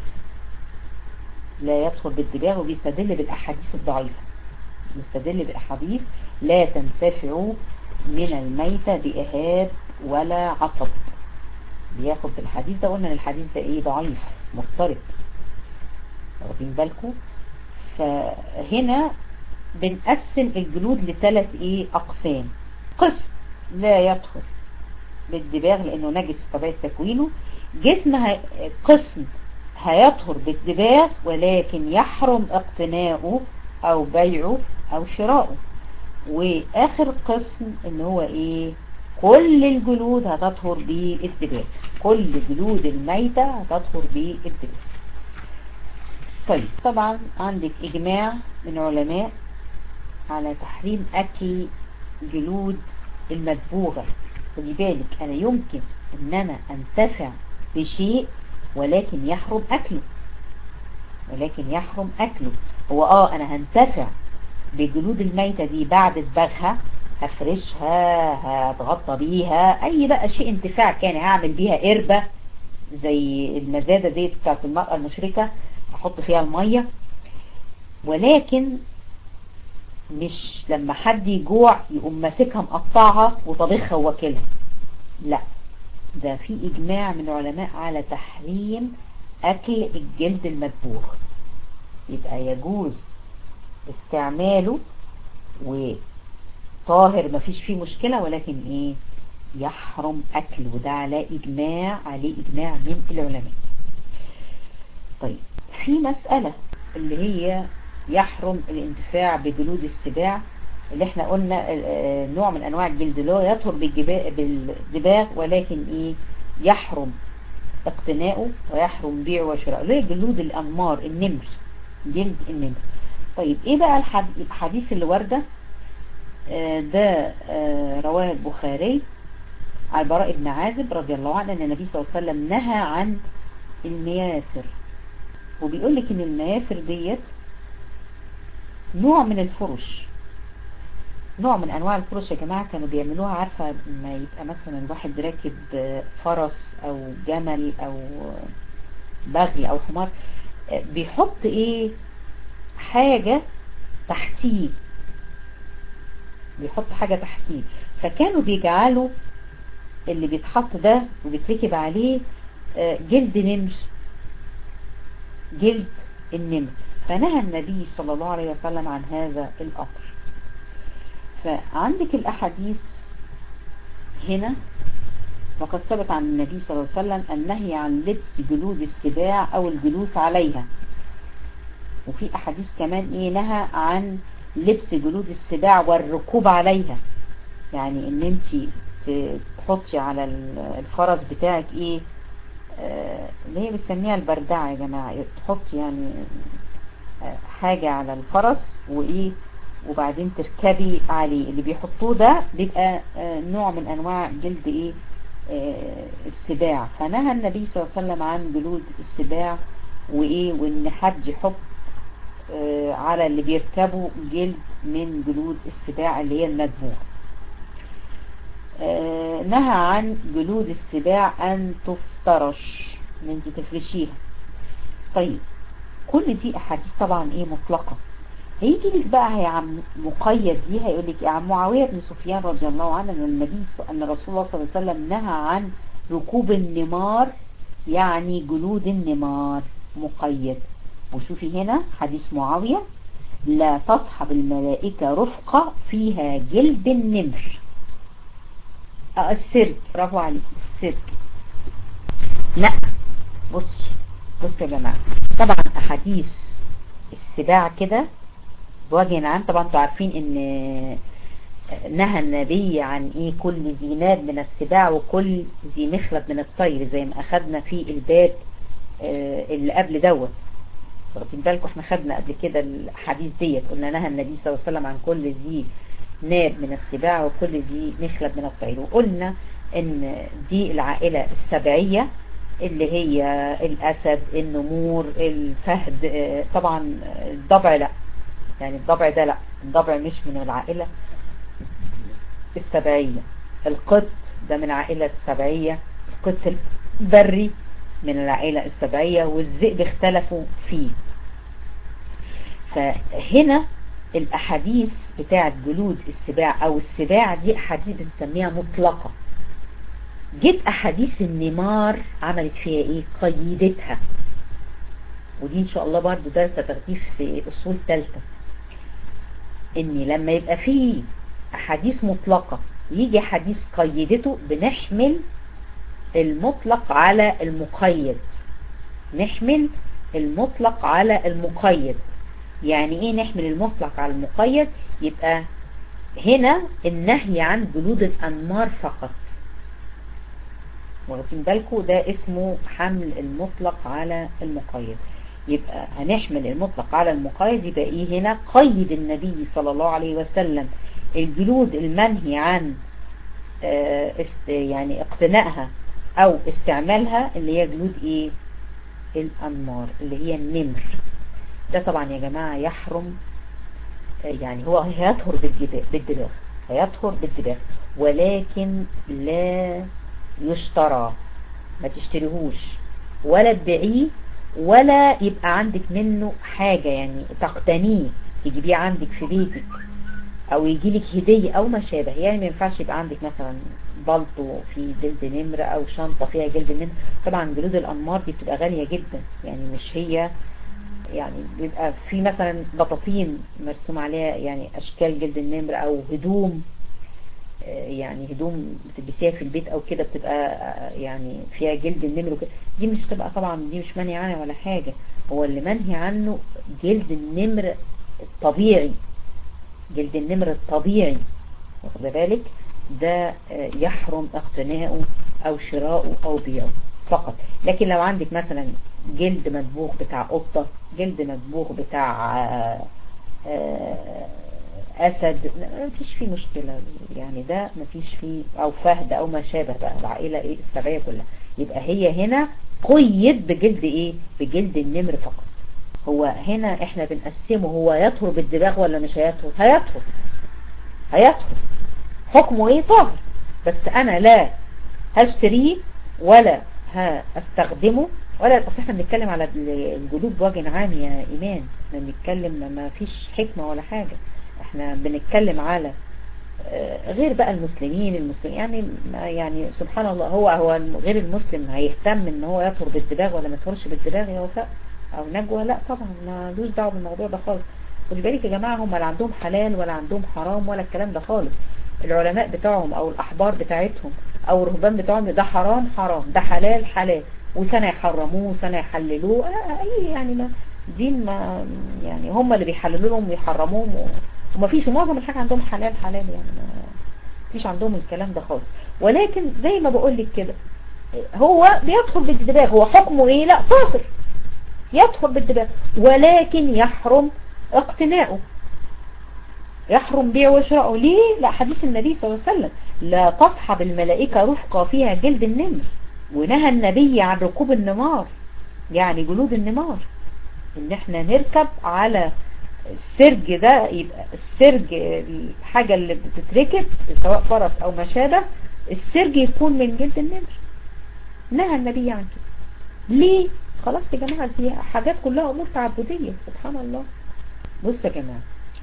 لا يدخل بالدباغ، وبيستدل بالاحاديث الضعيفة، بيستدل بالاحاديث لا تنتفع من الميتة بإهاب ولا عصب. بياخد بالحديث ده، قلنا ان الحديث ده ايه؟ ضعيف مضطرب، واخدين بالكم؟ فهنا بنقسم الجلود لثلاث ايه اقسام. قسم لا يدخل بالدباغ لانه نجس في طبيعة تكوينه. قسم هيطهر بالدباغ ولكن يحرم اقتناؤه او بيعه او شراؤه. واخر قسم ان هو ايه؟ كل الجلود هتطهر بالدباغ، كل جلود الميتة هتطهر بالدباغ. طيب طبعا عندك اجماع من علماء على تحريم اكل جلود المدبوغة. خدي بالك انا يمكن ان انا انتفع بشيء ولكن يحرم اكله، ولكن يحرم اكله. هو انا هنتفع بجلود الميتة دي بعد دباغها، هفرشها، هتغطى بيها، اي بقى شيء انتفاع كان، هعمل بيها قربة زي المزادة دي بتاعت المرأة المشركة، احط فيها المية. ولكن مش لما حد يجوع يقوم ماسكها مقطعها وطبخها وواكلها، لا، ده في اجماع من العلماء على تحريم اكل الجلد المدبوغ. يبقى يجوز استعماله وطاهر مفيش فيه مشكلة، ولكن ايه؟ يحرم اكله، وده عليه اجماع من العلماء. طيب في مسألة اللي هي يحرم الانتفاع بجلود السباع، اللي احنا قلنا نوع من انواع الجلد اللي هو يطهر بالدباغ ولكن ايه؟ يحرم اقتناؤه ويحرم بيعه وشراءه، اللي هي جلود الانمار، النمر، جلد النمر. طيب ايه بقى الحديث اللي ورده ده؟ رواه البخاري عن البراء بن عازب رضي الله عنه ان النبي صلى الله عليه وسلم نهى عن المياثر. وبيقول لك ان المياثر ديت نوع من الفرش، نوع من انواع الفرش يا جماعة. كانوا بيعملوها، عارفة ما يبقى مثلا الواحد راكب فرس او جمل او بغل او حمار، بيحط ايه؟ حاجة تحتيه، بيحط حاجة تحتيه. فكانوا بيجعلوا اللي بيتحط ده وبيتركب عليه جلد نمر، جلد النمر. فنهى النبي صلى الله عليه وسلم عن هذا الأمر. فعندك الأحاديث هنا وقد ثبت عن النبي صلى الله عليه وسلم النهي عن لبس جلود السباع او الجلوس عليها. وفي احاديث كمان ايه نهى عن لبس جلود السباع والركوب عليها، يعني ان انت تحطي على الفرس بتاعك ايه اللي هي بنسميها البردعة يا جماعة، تحطي يعني حاجة على الفرس وايه وبعدين تركبي عليه. اللي بيحطوه ده بيبقى نوع من انواع جلد ايه السباع. فنهى النبي صلى الله عليه وسلم عن جلود السباع وايه وان حد يحط على اللي بيركبوا جلد من جلود السباع اللي هي المدبوغ. نهى عن جلود السباع ان تفترش، ان انت تفرشيها. طيب كل دي احاديث طبعا ايه مطلقة. هيجي لك بقى يا عم مقيد ليها، يقول لك يا عم معاوية بن سفيان رضي الله عنه ان رسول الله صلى الله عليه وسلم نهى عن ركوب النمار، يعني جلود النمار مقيد. وشوفي هنا حديث معاوية لا تصحب الملائكة رفقة فيها جلد النمر. السرج، برافو عليك، السرج. لا بصي يا جماعة، طبعا احاديث السباع كده بوجه عام طبعا انتوا عارفين ان نهى النبي عن ايه كل ذي ناب من السباع وكل ذي مخلب من الطير، زي ما اخدنا في الباب اللي قبل دوت. واخدين بالكم احنا خدنا قبل كده الحديث ديت، قلنا نهى النبي صلى الله عليه وسلم عن كل ذي ناب من السباع وكل ذي مخلب من الطير. وقلنا ان دي العائلة السبعية اللي هي الاسد، النمور، الفهد. طبعا الضبع لا، يعني الضبع ده لا، الضبع مش من العائلة السبعية. القط ده من العائلة السبعية، القط البري من العائلة السبعية، والذئب اختلفوا فيه. فهنا الأحاديث بتاعت جلود السباع أو السباع دي أحاديث بنسميها مطلقة. جيت أحاديث النمار عملت فيها إيه؟ قيدتها. ودي إن شاء الله برضو درس تغطيف في أصول ثالثة، إن لما يبقى فيه أحاديث مطلقة يجي حديث قيدته بنحمل المطلق على المقيد. نحمل المطلق على المقيد. يعني ايه نحمل المطلق على المقيد؟ يبقى هنا النهي عن جلود الأنمار فقط. واخدين بالكم ده اسمه حمل المطلق على المقيد. يبقى هنحمل المطلق على المقيد، يبقى ايه هنا قيد النبي صلى الله عليه وسلم الجلود المنهي عن يعني اقتنائها او استعمالها، اللي هي جلود ايه الأنمار اللي هي النمر. ده طبعا يا جماعة يحرم، يعني هو هيطهر بالدباغ، هيطهر بالدباغ، ولكن لا يشترى، ما تشتريهوش ولا تبيعيه ولا يبقى عندك منه حاجة، يعني تقتنيه تجيبيه عندك في بيتك او يجيلك هدية او ما شابه. يعني ما ينفعش يبقى عندك مثلا بلطو فيه جلد نمر او شنطة فيها جلد نمر. طبعا جلود الانمار دي بتبقى غالية جدا، يعني مش هي، يعني بيبقى في مثلا بطاطين مرسوم عليها يعني اشكال جلد النمر، او هدوم، يعني هدوم بتلبسيها في البيت او كده بتبقى يعني فيها جلد النمر وكده. دي مش تبقى طبعا، دي مش منهي عنها ولا حاجة. هو اللي منهي عنه جلد النمر الطبيعي، جلد النمر الطبيعي، واخد بالك، ده يحرم اقتناؤه او شراؤه او بيعه فقط. لكن لو عندك مثلا جلد مدبوغ بتاع قطة، جلد مدبوغ بتاع اسد، مفيش فيه مشكلة، يعني ده مفيش فيه، او فهد او ما شابه بقى العائلة ايه السبعية كلها. يبقى هي هنا قيد بجلد ايه بجلد النمر فقط. هو هنا احنا بنقسمه، هو يطهر بالدباغ ولا مش هيطهر؟ هيطهر، هيطهر. حكمه ايه؟ طاهر. بس انا لا هشتريه ولا هستخدمه ولا، اصل احنا بنتكلم على الجلود بوجه عام يا ايمان، احنا بنتكلم ما فيش حكمة ولا حاجة، احنا بنتكلم على غير بقى المسلمين يعني سبحان الله، هو غير المسلم هيهتم ان هو يطهر بالدباغ ولا ما يطهرش بالدباغ يا وفاء او نجوى؟ لا طبعا، ما لوش دعوه بالموضوع ده خالص. خدي بالك يا جماعه، هم لا عندهم حلال ولا عندهم حرام ولا الكلام ده خالص. العلماء بتاعهم او الاحبار بتاعتهم او الرهبان بتاعهم ده حرام حرام، ده حلال حلال، وسنة يحرموه وسنة يحللوه. اي يعني ما دين ما يعني هم اللي بيحللوا لهم ويحرموهم وما فيش معظم الحاجة عندهم حلال حلال، يعني ما فيش عندهم الكلام ده خالص. ولكن زي ما بقول لك كده هو بيدخل بالدباغ، هو حكمه ايه؟ لا طاهر يدخل بالدباغ، ولكن يحرم اقتناؤه، يحرم بيعه وشراءه. ليه؟ لا حديث النبي صلى الله عليه وسلم لا تصحب الملائكة رفقة فيها جلد النمر، ونهى النبي عن ركوب النمار يعني جلود النمار، ان احنا نركب على السرج ده. يبقى السرج الحاجة اللي بتتركب سواء فرس او ما شابه، السرج يكون من جلد النمر، نهى النبي عن كده. ليه؟ خلاص يا جماعة دي حاجات كلها امور تعبدية سبحان الله. بص يا جماعة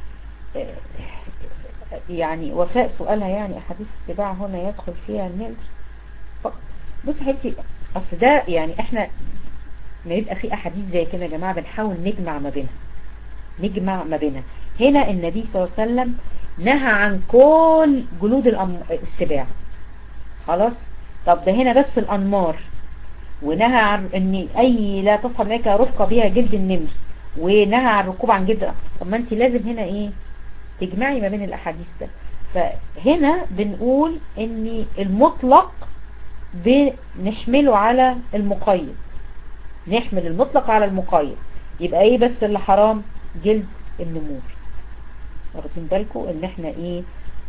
يعني وفاء سؤالها يعني احاديث السباع هنا يدخل فيها النمر فقط. بص يا حبيبتي اصل ده يعني احنا ما يبقى في احاديث زي كده يا جماعة بنحاول نجمع ما بينها. هنا النبي صلى الله عليه وسلم نهى عن كل جلود السباع خلاص. طب ده هنا بس الانمار، ونهى عن ان اي لا تصحب ملائكة رفقة بها جلد النمر، ونهى عن الركوب عن جلد. طب ما انت لازم هنا ايه تجمعي ما بين الاحاديث ده. فهنا بنقول ان المطلق بنحمله على المقيد، نحمل المطلق على المقيد. يبقى ايه بس اللي حرام؟ جلد النمور. واخدين بالكم ان احنا ايه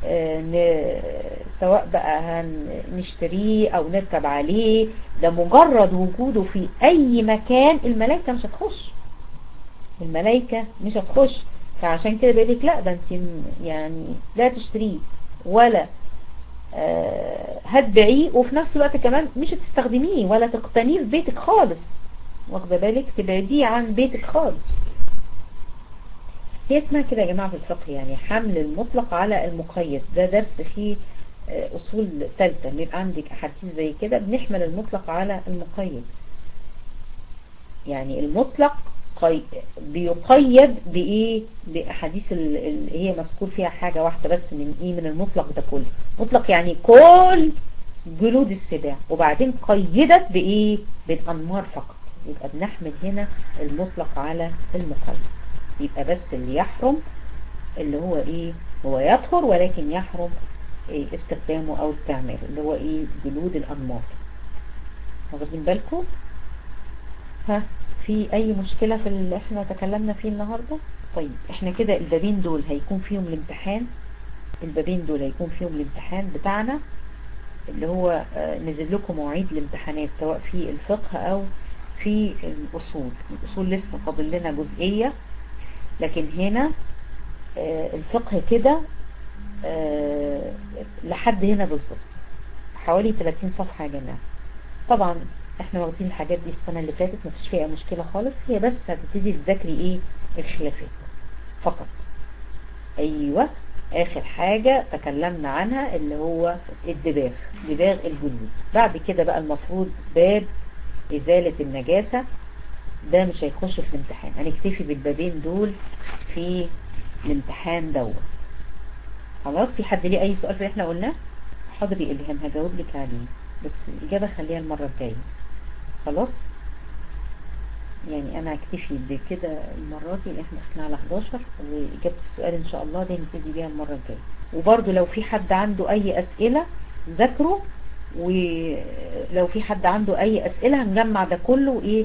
سواء بقى هنشتريه او نركب عليه، ده مجرد وجوده في اي مكان الملائكة مش هتخش، الملائكة مش هتخش. فعشان كده بيقولك لا ده انت يعني لا تشتريه ولا هتبيعيه، وفي نفس الوقت كمان مش هتستخدميه ولا تقتنيه في بيتك خالص، واخده بالك تبعديه عن بيتك خالص. هي اسمها كده يا جماعة في الفقه يعني حمل المطلق على المقيد. ده درس فيه أصول ثالثة، بيبقى عندك أحاديث زي كده بنحمل المطلق على المقيد. يعني المطلق بيقيد بإيه؟ بأحاديث اللي هي مذكور فيها حاجة واحدة بس من إيه؟ من المطلق ده كله. مطلق يعني كل جلود السباع، وبعدين قيدت بإيه؟ بالأنمار فقط. يبقى بنحمل هنا المطلق على المقيد. يبقى بس اللي يحرم اللي هو ايه؟ هو يطهر ولكن يحرم إيه؟ استخدامه او استعماله، اللي هو ايه؟ جلود الانمار. واخدين بالكم؟ ها في اي مشكلة في اللي احنا تكلمنا فيه النهاردة؟ طيب احنا كده البابين دول هيكون فيهم الامتحان، البابين دول هيكون فيهم الامتحان بتاعنا اللي هو نزل لكم مواعيد الامتحانات سواء في الفقه او في الاصول. الاصول لسه فاضل لنا جزئية، لكن هنا الفقه كده لحد هنا بالظبط حوالي 30 صفحة يا جماعة. طبعا احنا واخدين الحاجات دي السنة اللي فاتت مفيش فيها مشكلة خالص، هي بس هتبتدي تذاكري ايه؟ الخلافات فقط. ايوه اخر حاجة تكلمنا عنها اللي هو الدباغ، دباغ الجلود. بعد كده بقى المفروض باب ازالة النجاسة، ده مش هيخش في الامتحان، هنكتفي بالبابين دول في الامتحان دوت. خلاص في حد ليه اي سؤال في اللي احنا قلناه؟ حاضر يا الهام هجاوب لك عليه، بس الاجابة خليها المرة الجاية. خلاص يعني انا هكتفي بكده المرة دي، احنا دخلنا على 11 واجابة السؤال ان شاء الله دي نبتدي بيها المرة الجاية. وبرضو لو في حد عنده اي اسئلة ذاكروا، ولو في حد عنده اي اسئلة هنجمع ده كله وايه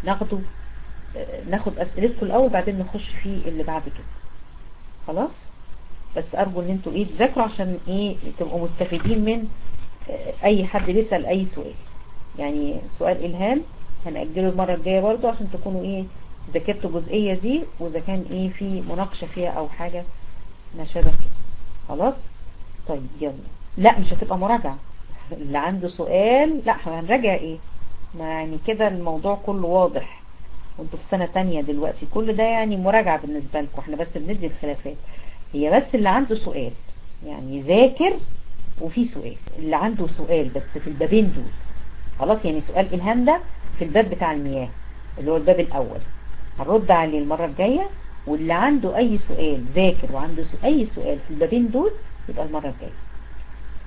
ناخد اسئلتكم الاول بعدين نخش في اللي بعد كده. خلاص بس ارجو ان انتوا ايه تذاكروا عشان ايه تبقوا مستفيدين من اي حد بيسأل اي سؤال. يعني سؤال الهام هنأجله المرة الجاية برضو عشان تكونوا ايه ذاكرتوا الجزئية دي، واذا كان ايه في مناقشة فيها او حاجة ما شابه كده. خلاص طيب يلا. لا مش هتبقى مراجعة، اللي عنده سؤال لا هنراجع ايه، ما يعني كده الموضوع كله واضح وانتوا في سنة تانية دلوقتي، كل ده يعني مراجعة بالنسبة لكم، احنا بس بندي الخلافات. هي بس اللي عنده سؤال يعني ذاكر، وفي سؤال اللي عنده سؤال بس في البابين دول. خلاص يعني سؤال إلهام ده في الباب بتاع المياه اللي هو الباب الأول هنرد عليه المرة الجاية، واللي عنده أي سؤال ذاكر وعنده أي سؤال في البابين دول يبقى المرة الجاية.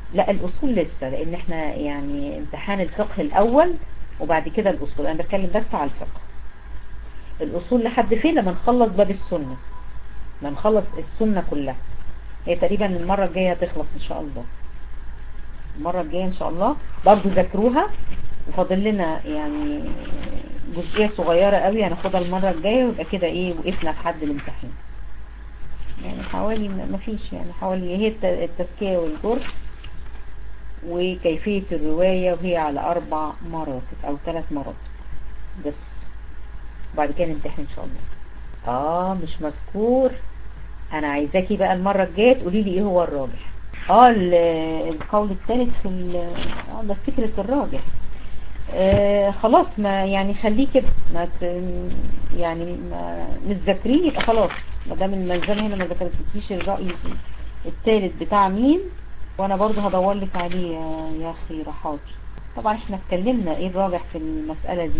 لا الأصول لسه، لأن احنا يعني امتحان الفقه الأول وبعد كده الأصول. أنا بتكلم بس على الفقه. الأصول لحد فين؟ لما نخلص باب السنة، لما نخلص السنة كلها. هي تقريبا المرة الجاية هتخلص إن شاء الله. المرة الجاية إن شاء الله برضو ذاكروها، وفاضل لنا يعني جزئية صغيرة قوي هناخدها المرة الجاية، ويبقى كده ايه وقفنا لحد الامتحان. يعني حوالي ما فيش يعني حوالي هي التزكية والجرح وكيفية الرواية، وهي على 4 مراتب أو 3 مراتب بس. وبعد كده نمتحن إن شاء الله. مش مذكور. أنا عايزاكي بقى المرة الجاية تقولي لي إيه هو الراجح. القول الثالث في ده فكرة الراجح. خلاص، ما يعني خليه كده، ما يعني ما متذاكرين يبقى خلاص. ما دام الملزمة هنا ما ذكرتلكيش الرأي الثالث بتاع مين، وانا برضو هدور لك عليه يا اخي حاضر. طبعا احنا اتكلمنا ايه الراجح في المسألة دي.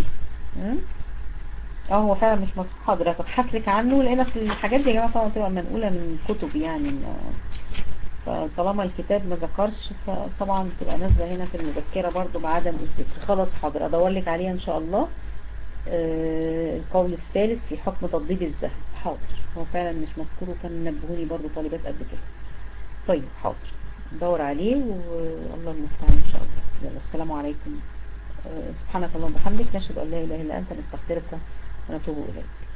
هو فعلا مش مصحوح. حاضر هتبحث لك عنه، لان اصل الحاجات دي يا جماعه طبعا بتبقى منقوله من كتب يعني. فطالما الكتاب ما ذكرش فطبعا بتبقى نازله هنا في المذكره برضو بعدم الذكر. خلاص حاضر ادور لك عليها ان شاء الله. القول الثالث في حكم تضبيب الذهب. حاضر، هو فعلا مش مذكور، وكان نبهوني برضو طالبات قبل كده. طيب حاضر ندور عليه، والله المستعان ان شاء الله. يلا السلام عليكم. سبحانك اللهم وبحمدك، نشهد ان لا اله الا انت، نستغفرك ونتوب اليك.